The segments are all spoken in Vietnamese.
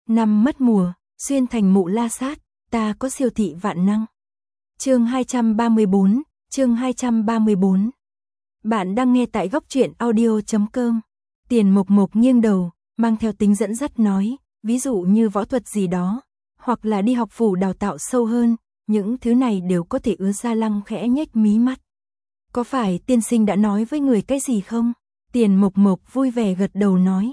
Năm mất mùa, xuyên thành mụ la sát, ta có siêu thị vạn năng. Chương 234. Bạn đang nghe tại góc truyện audio.com. Tiền Mộc Mộc nghiêng đầu, mang theo tính dẫn dắt nói, ví dụ như võ thuật gì đó, hoặc là đi học phủ đào tạo sâu hơn, những thứ này đều có thể. Gia Lăng khẽ nhếch mí mắt. Có phải tiên sinh đã nói với người cái gì không? Tiền Mộc Mộc vui vẻ gật đầu nói,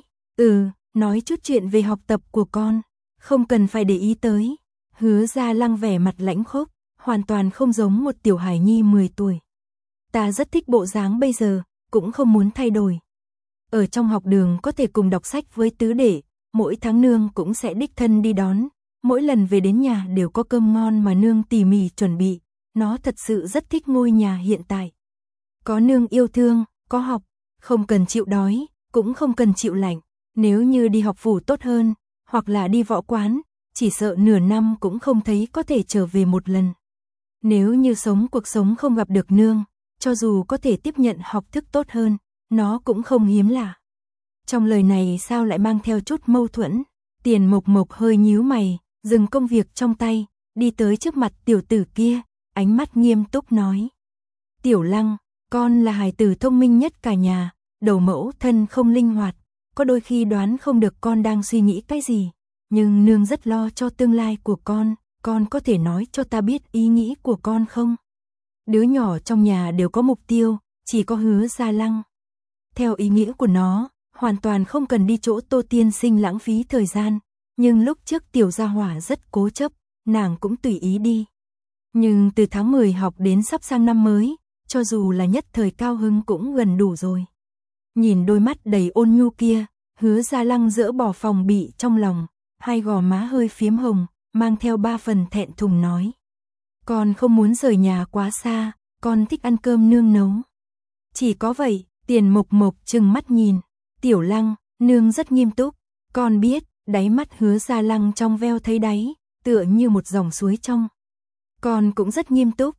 nói chút chuyện về học tập của con, không cần phải để ý tới. Hứa Gia Lăng vẻ mặt lãnh khốc, hoàn toàn không giống một tiểu hải nhi 10 tuổi. Ta rất thích bộ dáng bây giờ, cũng không muốn thay đổi. Ở trong học đường có thể cùng đọc sách với tứ đệ, mỗi tháng nương cũng sẽ đích thân đi đón, mỗi lần về đến nhà đều có cơm ngon mà nương tỉ mỉ chuẩn bị, nó thật sự rất thích ngôi nhà hiện tại. Có nương yêu thương, có học, không cần chịu đói, cũng không cần chịu lạnh. Nếu như đi học phủ tốt hơn, hoặc là đi võ quán, chỉ sợ nửa năm cũng không thấy có thể trở về một lần. Nếu như sống cuộc sống không gặp được nương, cho dù có thể tiếp nhận học thức tốt hơn, nó cũng không hiếm lạ. Trong lời này sao lại mang theo chút mâu thuẫn? Tiền Mộc Mộc hơi nhíu mày, dừng công việc trong tay, đi tới trước mặt tiểu tử kia, ánh mắt nghiêm túc nói. Tiểu Lăng, con là hài tử thông minh nhất cả nhà, đầu mẫu thân không linh hoạt, có đôi khi đoán không được con đang suy nghĩ cái gì, nhưng nương rất lo cho tương lai của con có thể nói cho ta biết ý nghĩ của con không? Đứa nhỏ trong nhà đều có mục tiêu, chỉ có Hứa Gia Lăng. Theo ý nghĩa của nó, hoàn toàn không cần đi chỗ Tô tiên sinh lãng phí thời gian, nhưng lúc trước tiểu gia hỏa rất cố chấp, nàng cũng tùy ý đi. Nhưng từ tháng 10 học đến sắp sang năm mới, cho dù là nhất thời cao hứng cũng gần đủ rồi. Nhìn đôi mắt đầy ôn nhu kia, Hứa Gia Lăng dỡ bỏ phòng bị trong lòng, hai gò má hơi phiếm hồng, mang theo 3 phần thẹn thùng nói. Con không muốn rời nhà quá xa, con thích ăn cơm nương nấu. Chỉ có vậy, Tiền Mộc Mộc trừng mắt nhìn. Tiểu Lăng, nương rất nghiêm túc, con biết, đáy mắt Hứa Gia Lăng trong veo thấy đáy, tựa như một dòng suối trong. Con cũng rất nghiêm túc.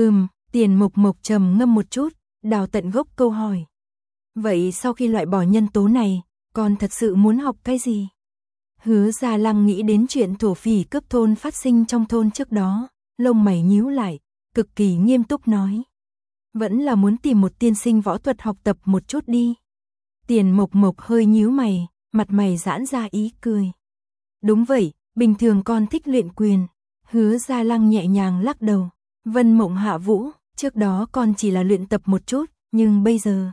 Tiền Mộc Mộc trầm ngâm một chút, đào tận gốc câu hỏi. Vậy sau khi loại bỏ nhân tố này, con thật sự muốn học cái gì? Hứa Gia Lăng nghĩ đến chuyện thổ phỉ cướp thôn phát sinh trong thôn trước đó, lông mày nhíu lại, cực kỳ nghiêm túc nói. Vẫn là muốn tìm một tiên sinh võ thuật học tập một chút đi. Tiền Mộc Mộc hơi nhíu mày, mặt mày giãn ra ý cười. Đúng vậy, bình thường con thích luyện quyền. Hứa Gia Lăng nhẹ nhàng lắc đầu. Vân Mộng Hạ Vũ, trước đó con chỉ là luyện tập một chút, nhưng bây giờ.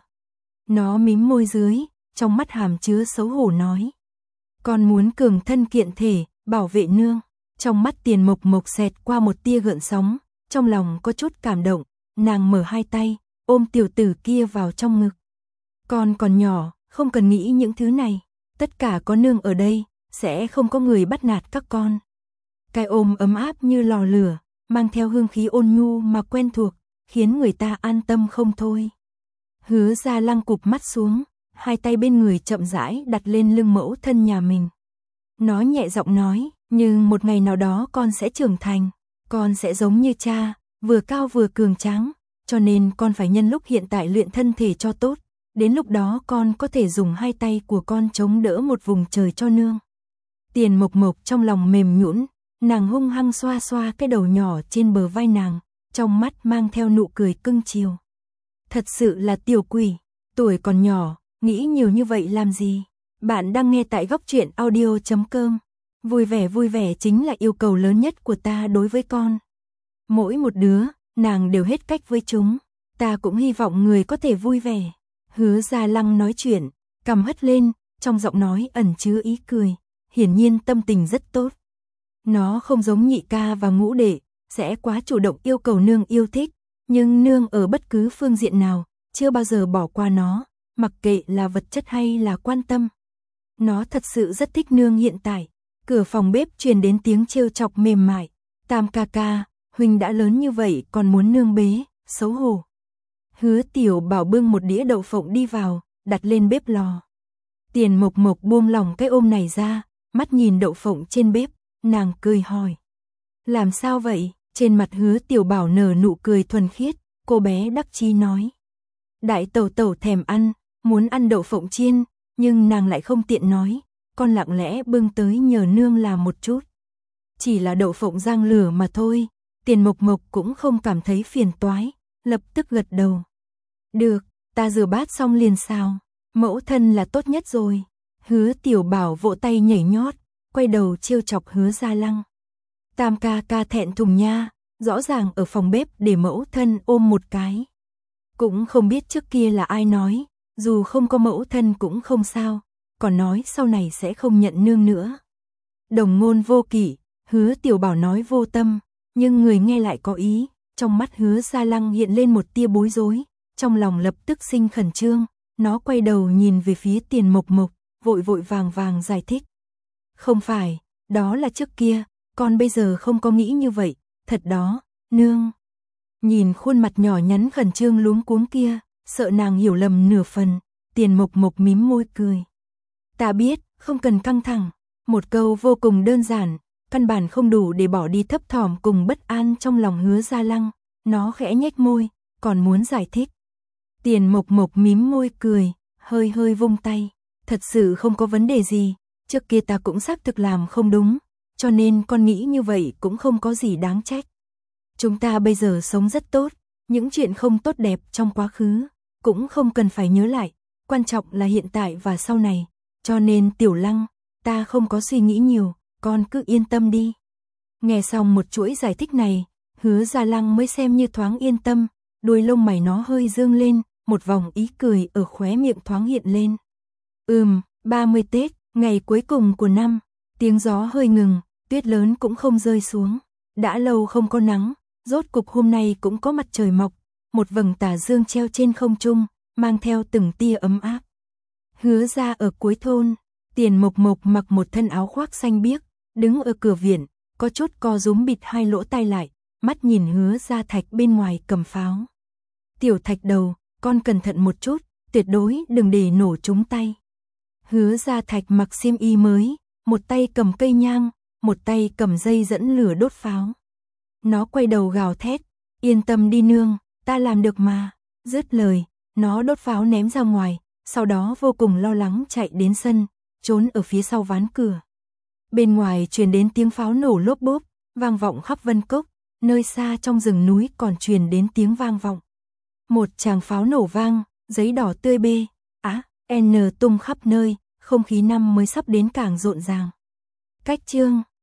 Nó mím môi dưới, trong mắt hàm chứa xấu hổ nói. Con muốn cường thân kiện thể, bảo vệ nương. Trong mắt Tiền Mộc Mộc xẹt qua một tia gợn sóng, trong lòng có chút cảm động, nàng mở hai tay, ôm tiểu tử kia vào trong ngực. Con còn nhỏ, không cần nghĩ những thứ này, tất cả có nương ở đây, sẽ không có người bắt nạt các con. Cái ôm ấm áp như lò lửa, mang theo hương khí ôn nhu mà quen thuộc, khiến người ta an tâm không thôi. Hứa Gia Lăng cụp mắt xuống, hai tay bên người chậm rãi đặt lên lưng mẫu thân nhà mình. Nó nhẹ giọng nói, nhưng một ngày nào đó con sẽ trưởng thành, con sẽ giống như cha, vừa cao vừa cường tráng, cho nên con phải nhân lúc hiện tại luyện thân thể cho tốt, đến lúc đó con có thể dùng hai tay của con chống đỡ một vùng trời cho nương. Tiền Mộc Mộc trong lòng mềm nhũn, nàng hung hăng xoa xoa cái đầu nhỏ trên bờ vai nàng, trong mắt mang theo nụ cười cưng chiều. Thật sự là tiểu quỷ, tuổi còn nhỏ, nghĩ nhiều như vậy làm gì? Bạn đang nghe tại góc truyện audio.com. Vui vẻ chính là yêu cầu lớn nhất của ta đối với con. Mỗi một đứa, nàng đều hết cách với chúng. Ta cũng hy vọng người có thể vui vẻ. Hứa Gia Lăng nói chuyện, cằm hất lên, trong giọng nói ẩn chứa ý cười. Hiển nhiên tâm tình rất tốt. Nó không giống nhị ca và ngũ đệ, sẽ quá chủ động yêu cầu nương yêu thích. Nhưng nương ở bất cứ phương diện nào, chưa bao giờ bỏ qua nó, mặc kệ là vật chất hay là quan tâm. Nó thật sự rất thích nương hiện tại. Cửa phòng bếp truyền đến tiếng trêu chọc mềm mại. Tam ca ca, huynh đã lớn như vậy còn muốn nương bế, xấu hổ. Hứa Tiểu Bảo bưng một đĩa đậu phộng đi vào, đặt lên bếp lò. Tiền Mộc Mộc buông lỏng cái ôm này ra, mắt nhìn đậu phộng trên bếp, nàng cười hỏi. Làm sao vậy? Trên mặt Hứa Tiểu Bảo nở nụ cười thuần khiết, cô bé đắc chí nói. Đại tẩu tẩu thèm ăn, muốn ăn đậu phộng chiên, nhưng nàng lại không tiện nói, con lặng lẽ bưng tới nhờ nương làm một chút. Chỉ là đậu phộng rang lửa mà thôi, Tiền Mộc Mộc cũng không cảm thấy phiền toái, lập tức gật đầu. Được, ta rửa bát xong liền xào, mẫu thân là tốt nhất rồi. Hứa Tiểu Bảo vỗ tay nhảy nhót, quay đầu trêu chọc Hứa Gia Lăng. Tam ca ca thẹn thùng nha, rõ ràng ở phòng bếp để mẫu thân ôm một cái. Cũng không biết trước kia là ai nói, dù không có mẫu thân cũng không sao, còn nói sau này sẽ không nhận nương nữa. Đồng ngôn vô kỷ, Hứa Tiểu Bảo nói vô tâm, nhưng người nghe lại có ý, trong mắt Hứa Gia Lăng hiện lên một tia bối rối, trong lòng lập tức sinh khẩn trương, nó quay đầu nhìn về phía Tiền Mộc Mộc, vội vội vàng vàng giải thích. Không phải, đó là trước kia, con bây giờ không có nghĩ như vậy, thật đó, nương. Nhìn khuôn mặt nhỏ nhắn khẩn trương luống cuống kia, sợ nàng hiểu lầm nửa phần, Tiền Mộc Mộc mím môi cười. Ta biết, không cần căng thẳng, một câu vô cùng đơn giản, căn bản không đủ để bỏ đi thấp thỏm cùng bất an trong lòng Hứa Gia Lăng, nó khẽ nhếch môi, còn muốn giải thích. Tiền Mộc Mộc mím môi cười, hơi hơi vung tay, thật sự không có vấn đề gì, trước kia ta cũng xác thực làm không đúng, cho nên con nghĩ như vậy cũng không có gì đáng trách. Chúng ta bây giờ sống rất tốt, những chuyện không tốt đẹp trong quá khứ, cũng không cần phải nhớ lại, quan trọng là hiện tại và sau này, cho nên Tiểu Lăng, ta không có suy nghĩ nhiều, con cứ yên tâm đi. Nghe xong một chuỗi giải thích này, Hứa Gia Lăng mới xem như thoáng yên tâm, đuôi lông mày nó hơi dương lên, một vòng ý cười ở khóe miệng thoáng hiện lên. 30 Tết, ngày cuối cùng của năm, tiếng gió hơi ngừng, tuyết lớn cũng không rơi xuống. Đã lâu không có nắng, rốt cục hôm nay cũng có mặt trời mọc, một vầng tà dương treo trên không trung, mang theo từng tia ấm áp. Hứa gia ở cuối thôn, Tiền Mộc Mộc mặc một thân áo khoác xanh biếc, đứng ở cửa viện, có chút co rúm bịt hai lỗ tai lại, mắt nhìn Hứa Gia Thạch bên ngoài cầm pháo. Tiểu Thạch đầu, con cẩn thận một chút, tuyệt đối đừng để nổ trúng tay. Hứa Gia Thạch mặc xiêm y mới, một tay cầm cây nhang, một tay cầm dây dẫn lửa đốt pháo. Nó quay đầu gào thét, yên tâm đi nương, ta làm được mà. Dứt lời, nó đốt pháo ném ra ngoài, sau đó vô cùng lo lắng chạy đến sân, trốn ở phía sau ván cửa. Bên ngoài truyền đến tiếng pháo nổ lốp bốp, vang vọng khắp Vân Cốc, nơi xa trong rừng núi còn truyền đến tiếng vang vọng. Một tràng pháo nổ vang, giấy đỏ tươi N tung khắp nơi, không khí năm mới sắp đến càng rộn ràng. Cách chương